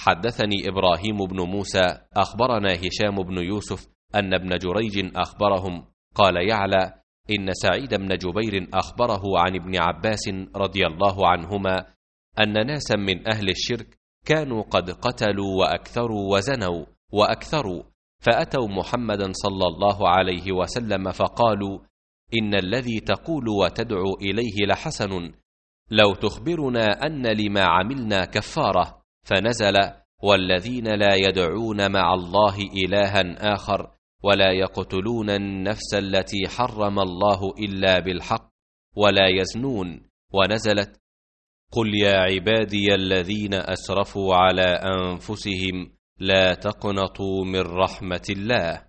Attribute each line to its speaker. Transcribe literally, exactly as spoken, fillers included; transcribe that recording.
Speaker 1: حدثني إبراهيم بن موسى أخبرنا هشام بن يوسف أن ابن جريج أخبرهم قال يعلى إن سعيد بن جبير أخبره عن ابن عباس رضي الله عنهما أن ناسا من أهل الشرك كانوا قد قتلوا وأكثروا وزنوا وأكثروا، فأتوا محمدا صلى الله عليه وسلم فقالوا: إن الذي تقول وتدعو إليه لحسن، لو تخبرنا أن لما عملنا كفارة. فنزل: والذين لا يدعون مع الله إلها آخر ولا يقتلون النفس التي حرم الله إلا بالحق ولا يزنون. ونزلت: قل يا عبادي الذين أسرفوا على أنفسهم لا تقنطوا من رحمة الله